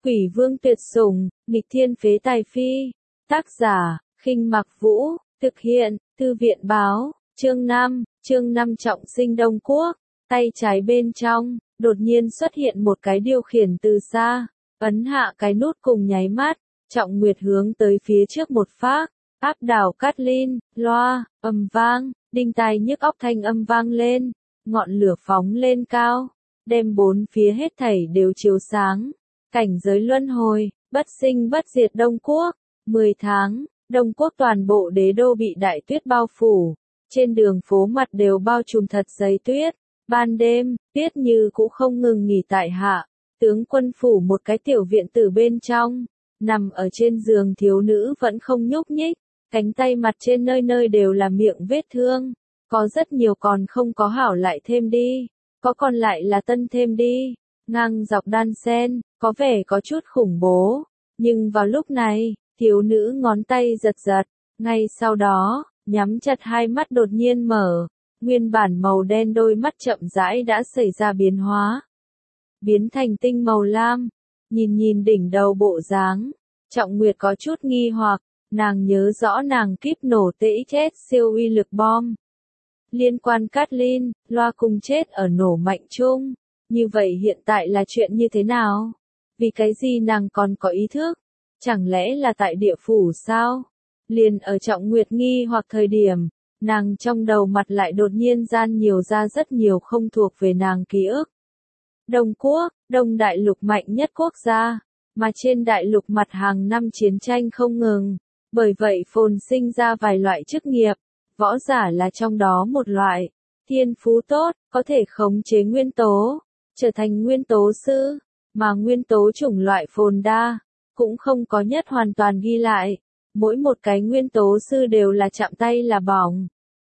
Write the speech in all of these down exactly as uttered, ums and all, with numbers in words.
Quỷ vương tuyệt sủng, nghịch thiên phế tài phi. Tác giả, Khinh Mặc Vũ, thực hiện, Thư viện báo, chương năm, chương năm trọng sinh Đông Quốc. Tay trái bên trong, đột nhiên xuất hiện một cái điều khiển từ xa, ấn hạ cái nút cùng nháy mắt, Trọng Nguyệt hướng tới phía trước một phát, áp đảo Cát Linh, loa, ầm vang, đinh tai nhức óc thanh âm vang lên, ngọn lửa phóng lên cao, đem bốn phía hết thảy đều chiếu sáng. Cảnh giới luân hồi, bất sinh bất diệt Đông Quốc. mười tháng, Đông Quốc toàn bộ đế đô bị đại tuyết bao phủ, trên đường phố mặt đều bao trùm thật dày tuyết. Ban đêm, tuyết như cũ không ngừng nghỉ tại hạ, tướng quân phủ một cái tiểu viện tử bên trong, nằm ở trên giường thiếu nữ vẫn không nhúc nhích, cánh tay mặt trên nơi nơi đều là miệng vết thương, có rất nhiều còn không có hảo lại thêm đi, có còn lại là tân thêm đi, ngang dọc đan sen, có vẻ có chút khủng bố, nhưng vào lúc này, thiếu nữ ngón tay giật giật, ngay sau đó, nhắm chặt hai mắt đột nhiên mở. Nguyên bản màu đen đôi mắt chậm rãi đã xảy ra biến hóa. Biến thành tinh màu lam. Nhìn nhìn đỉnh đầu bộ dáng. Trọng Nguyệt có chút nghi hoặc. Nàng nhớ rõ nàng kíp nổ tễ chết siêu uy lực bom. Liên quan Cát Linh, loa cùng chết ở nổ mạnh chung. Như vậy hiện tại là chuyện như thế nào? Vì cái gì nàng còn có ý thức? Chẳng lẽ là tại địa phủ sao? Liền ở Trọng Nguyệt nghi hoặc thời điểm. Nàng trong đầu mặt lại đột nhiên gian nhiều ra rất nhiều không thuộc về nàng ký ức. Đông Quốc, Đông Đại Lục mạnh nhất quốc gia, mà trên đại lục mặt hàng năm chiến tranh không ngừng, bởi vậy phồn sinh ra vài loại chức nghiệp, võ giả là trong đó một loại, thiên phú tốt, có thể khống chế nguyên tố, trở thành nguyên tố sư, mà nguyên tố chủng loại phồn đa, cũng không có nhất hoàn toàn ghi lại, mỗi một cái nguyên tố sư đều là chạm tay là bỏng.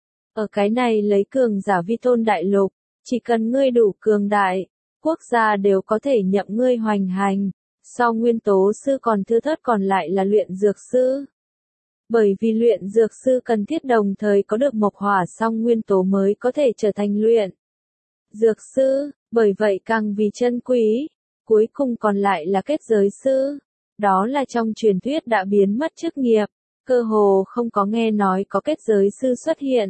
Ở cái này lấy cường giả vi tôn đại lục, chỉ cần ngươi đủ cường đại, quốc gia đều có thể nhậm ngươi hoành hành, sau nguyên tố sư còn thưa thớt còn lại là luyện dược sư. Bởi vì luyện dược sư cần thiết đồng thời có được mộc hỏa song nguyên tố mới có thể trở thành luyện dược sư, bởi vậy càng vì chân quý, cuối cùng còn lại là kết giới sư, đó là trong truyền thuyết đã biến mất chức nghiệp, cơ hồ không có nghe nói có kết giới sư xuất hiện.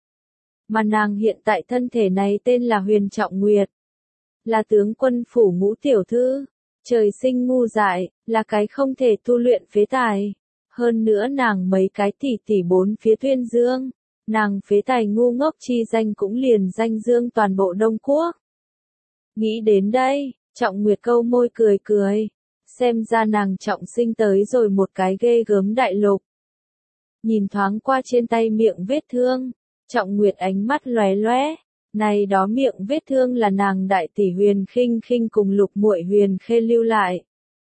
Mà nàng hiện tại thân thể này tên là Huyền Trọng Nguyệt. Là tướng quân phủ ngũ tiểu thư. Trời sinh ngu dại, là cái không thể tu luyện phế tài. Hơn nữa nàng mấy cái tỷ tỷ bốn phía tuyên dương. Nàng phế tài ngu ngốc chi danh cũng liền danh dương toàn bộ Đông Quốc. Nghĩ đến đây, Trọng Nguyệt câu môi cười cười. Xem ra nàng trọng sinh tới rồi một cái ghê gớm đại lục. Nhìn thoáng qua trên tay miệng vết thương. Trọng Nguyệt ánh mắt lóe lóe, này đó miệng vết thương là nàng đại tỷ Huyền Khinh Khinh cùng Lục muội Huyền Khê lưu lại.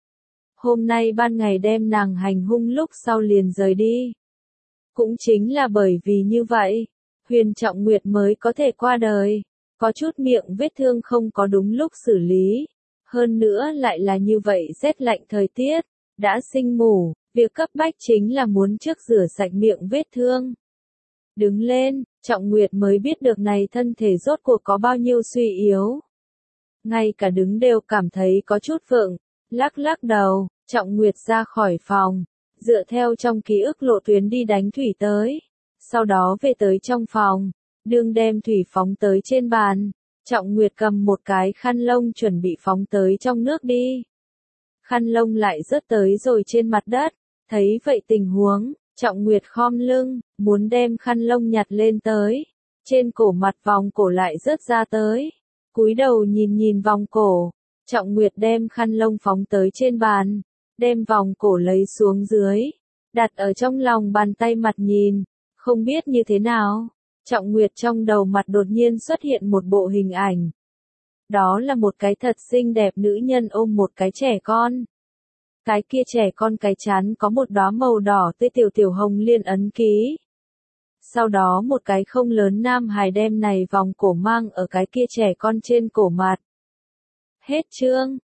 Hôm nay ban ngày đem nàng hành hung lúc sau liền rời đi. Cũng chính là bởi vì như vậy, Huyền Trọng Nguyệt mới có thể qua đời, có chút miệng vết thương không có đúng lúc xử lý, hơn nữa lại là như vậy rét lạnh thời tiết, đã sinh mủ, việc cấp bách chính là muốn trước rửa sạch miệng vết thương. Đứng lên, Trọng Nguyệt mới biết được này thân thể rốt cuộc có bao nhiêu suy yếu. Ngay cả đứng đều cảm thấy có chút vượng, lắc lắc đầu, Trọng Nguyệt ra khỏi phòng, dựa theo trong ký ức lộ tuyến đi đánh thủy tới. Sau đó về tới trong phòng, đương đem thủy phóng tới trên bàn, Trọng Nguyệt cầm một cái khăn lông chuẩn bị phóng tới trong nước đi. Khăn lông lại rớt tới rồi trên mặt đất, thấy vậy tình huống. Trọng Nguyệt khom lưng, muốn đem khăn lông nhặt lên tới. Trên cổ mặt vòng cổ lại rớt ra tới. Cúi đầu nhìn nhìn vòng cổ. Trọng Nguyệt đem khăn lông phóng tới trên bàn. Đem vòng cổ lấy xuống dưới. Đặt ở trong lòng bàn tay mặt nhìn. Không biết như thế nào. Trọng Nguyệt trong đầu mặt đột nhiên xuất hiện một bộ hình ảnh. Đó là một cái thật xinh đẹp nữ nhân ôm một cái trẻ con. Cái kia trẻ con cái chán có một đóa màu đỏ tươi tiểu tiểu hồng liên ấn ký. Sau đó một cái không lớn nam hài đem này vòng cổ mang ở cái kia trẻ con trên cổ mặt. Hết chương.